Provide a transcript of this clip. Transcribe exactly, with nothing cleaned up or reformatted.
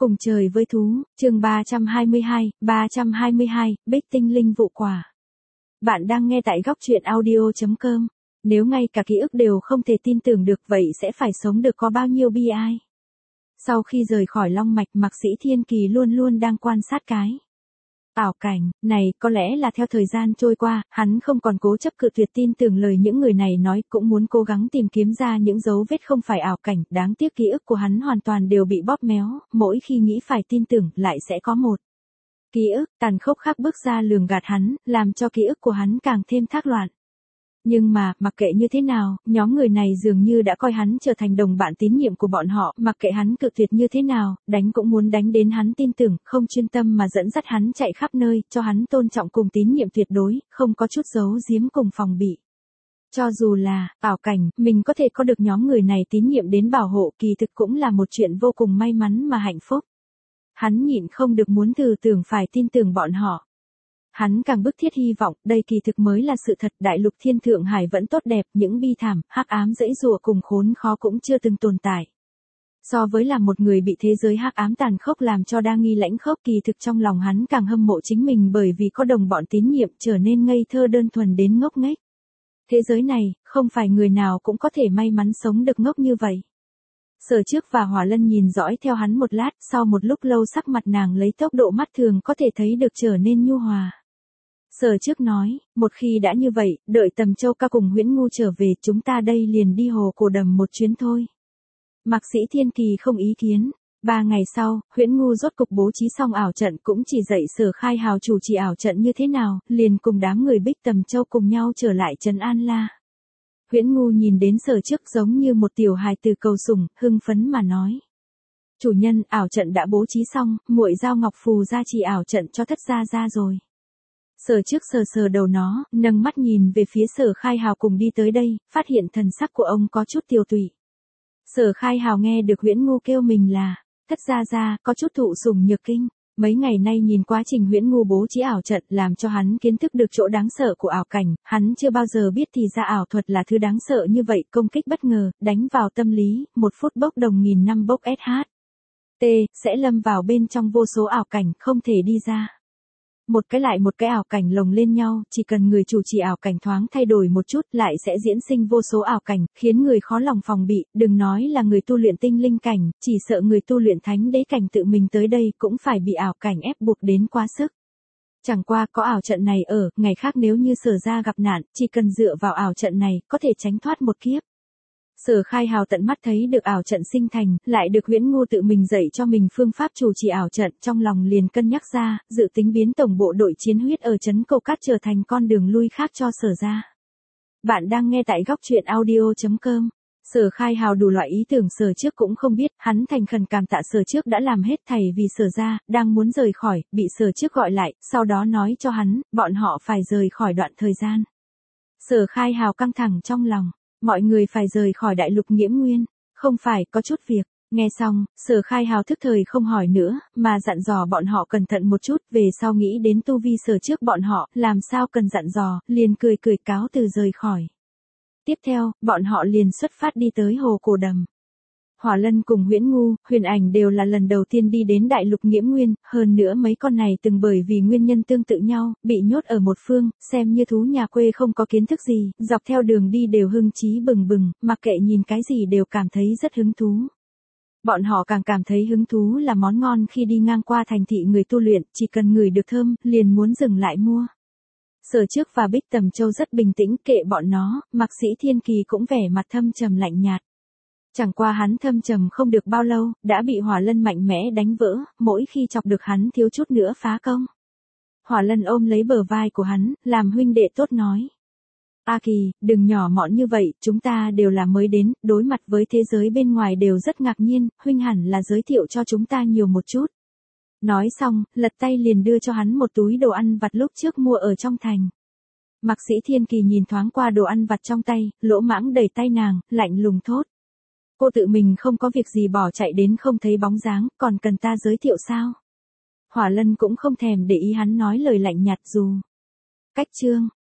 Cùng trời với thú, chương ba trăm hai mươi hai, ba trăm hai mươi hai, Bích tinh linh vụ quả. Bạn đang nghe tại góc truyện audio chấm com. Nếu ngay cả ký ức đều không thể tin tưởng được vậy sẽ phải sống được có bao nhiêu bi ai. Sau khi rời khỏi Long Mạch, Mạc Sĩ Thiên Kỳ luôn luôn đang quan sát cái ảo cảnh này, có lẽ là theo thời gian trôi qua, hắn không còn cố chấp cự tuyệt tin tưởng lời những người này nói, cũng muốn cố gắng tìm kiếm ra những dấu vết không phải ảo cảnh, đáng tiếc ký ức của hắn hoàn toàn đều bị bóp méo, mỗi khi nghĩ phải tin tưởng, lại sẽ có một ký ức tàn khốc khác bước ra lường gạt hắn, làm cho ký ức của hắn càng thêm thác loạn. Nhưng mà, mặc kệ như thế nào, nhóm người này dường như đã coi hắn trở thành đồng bạn tín nhiệm của bọn họ, mặc kệ hắn cự tuyệt như thế nào, đánh cũng muốn đánh đến hắn tin tưởng, không chuyên tâm mà dẫn dắt hắn chạy khắp nơi, cho hắn tôn trọng cùng tín nhiệm tuyệt đối, không có chút giấu giếm cùng phòng bị. Cho dù là ảo cảnh, mình có thể có được nhóm người này tín nhiệm đến bảo hộ, kỳ thực cũng là một chuyện vô cùng may mắn mà hạnh phúc. Hắn nhịn không được muốn thử tưởng phải tin tưởng bọn họ. Hắn càng bức thiết hy vọng, đây kỳ thực mới là sự thật, đại lục Thiên Thượng Hải vẫn tốt đẹp, những bi thảm, hắc ám dẫy dụa cùng khốn khó cũng chưa từng tồn tại. So với là một người bị thế giới hắc ám tàn khốc làm cho đa nghi lãnh khốc, kỳ thực trong lòng hắn càng hâm mộ chính mình bởi vì có đồng bọn tín nhiệm trở nên ngây thơ đơn thuần đến ngốc nghếch. Thế giới này, không phải người nào cũng có thể may mắn sống được ngốc như vậy. Sở Trước và Hỏa Lân nhìn dõi theo hắn một lát, sau một lúc lâu sắc mặt nàng lấy tốc độ mắt thường có thể thấy được trở nên nhu hòa. Sở Trước nói, một khi đã như vậy, đợi Tầm Châu Ca cùng Huyễn Ngu trở về, chúng ta đây liền đi hồ Cổ Đầm một chuyến thôi. Mạc Sĩ Thiên Kỳ không ý kiến. Ba ngày sau, Huyễn Ngu rốt cục bố trí xong ảo trận, cũng chỉ dạy Sở Khai Hào chủ trì ảo trận như thế nào, liền cùng đám người Bích Tầm Châu cùng nhau trở lại trấn An La. Huyễn Ngu nhìn đến Sở Trước giống như một tiểu hài từ cầu sủng, hưng phấn mà nói: "Chủ nhân, ảo trận đã bố trí xong, muội giao ngọc phù gia trì ảo trận cho thất gia gia rồi." Sở Trước sờ sờ đầu nó, nâng mắt nhìn về phía Sở Khai Hào cùng đi tới đây, phát hiện thần sắc của ông có chút tiều tụy. Sở Khai Hào nghe được Huyễn Ngu kêu mình là thất gia gia, có chút thụ sủng nhược kinh. Mấy ngày nay nhìn quá trình Huyễn Ngu bố trí ảo trận làm cho hắn kiến thức được chỗ đáng sợ của ảo cảnh, hắn chưa bao giờ biết thì ra ảo thuật là thứ đáng sợ như vậy, công kích bất ngờ, đánh vào tâm lý, một phút bốc đồng nghìn năm bốc ét hát. T, sẽ lâm vào bên trong vô số ảo cảnh, không thể đi ra. Một cái lại một cái ảo cảnh lồng lên nhau, chỉ cần người chủ trì ảo cảnh thoáng thay đổi một chút lại sẽ diễn sinh vô số ảo cảnh, khiến người khó lòng phòng bị, đừng nói là người tu luyện tinh linh cảnh, chỉ sợ người tu luyện thánh đế cảnh tự mình tới đây cũng phải bị ảo cảnh ép buộc đến quá sức. Chẳng qua có ảo trận này ở, ngày khác nếu như Sở gia gặp nạn, chỉ cần dựa vào ảo trận này, có thể tránh thoát một kiếp. Sở Khai Hào tận mắt thấy được ảo trận sinh thành, lại được Huyễn Ngu tự mình dạy cho mình phương pháp chủ trì ảo trận, trong lòng liền cân nhắc ra, dự tính biến tổng bộ đội chiến huyết ở trấn Câu Cát trở thành con đường lui khác cho Sở gia. Bạn đang nghe tại góc truyện audio chấm com. Sở Khai Hào đủ loại ý tưởng Sở Trước cũng không biết, hắn thành khẩn cảm tạ Sở Trước đã làm hết thảy vì Sở gia, đang muốn rời khỏi, bị Sở Trước gọi lại, sau đó nói cho hắn, bọn họ phải rời khỏi đoạn thời gian. Sở Khai Hào căng thẳng trong lòng. Mọi người phải rời khỏi đại lục Nghiễm Nguyên, không phải, có chút việc. Nghe xong, Sở Khai Hào thức thời không hỏi nữa, mà dặn dò bọn họ cẩn thận một chút, về sau nghĩ đến tu vi Sở Trước bọn họ, làm sao cần dặn dò, liền cười cười cáo từ rời khỏi. Tiếp theo, bọn họ liền xuất phát đi tới hồ Cổ Đầm. Hỏa Lân cùng Huyễn Ngu, Huyền Ảnh đều là lần đầu tiên đi đến đại lục Nghiễm Nguyên, hơn nữa mấy con này từng bởi vì nguyên nhân tương tự nhau, bị nhốt ở một phương, xem như thú nhà quê không có kiến thức gì, dọc theo đường đi đều hưng trí bừng bừng, mặc kệ nhìn cái gì đều cảm thấy rất hứng thú. Bọn họ càng cảm thấy hứng thú là món ngon khi đi ngang qua thành thị người tu luyện, chỉ cần ngửi được thơm, liền muốn dừng lại mua. Sở Trước và Bích Tầm Châu rất bình tĩnh, kệ bọn nó, Mạc Sĩ Thiên Kỳ cũng vẻ mặt thâm trầm lạnh nhạt. Chẳng qua hắn thâm trầm không được bao lâu, đã bị Hỏa Lân mạnh mẽ đánh vỡ, mỗi khi chọc được hắn thiếu chút nữa phá công. Hỏa Lân ôm lấy bờ vai của hắn, làm huynh đệ tốt nói: "A Kỳ, đừng nhỏ mọn như vậy, chúng ta đều là mới đến, đối mặt với thế giới bên ngoài đều rất ngạc nhiên, huynh hẳn là giới thiệu cho chúng ta nhiều một chút." Nói xong, lật tay liền đưa cho hắn một túi đồ ăn vặt lúc trước mua ở trong thành. Mạc Sĩ Thiên Kỳ nhìn thoáng qua đồ ăn vặt trong tay, lỗ mãng đẩy tay nàng, lạnh lùng thốt: "Cô tự mình không có việc gì bỏ chạy đến không thấy bóng dáng, còn cần ta giới thiệu sao?" Hỏa Lân cũng không thèm để ý hắn nói lời lạnh nhạt dù. Cách chương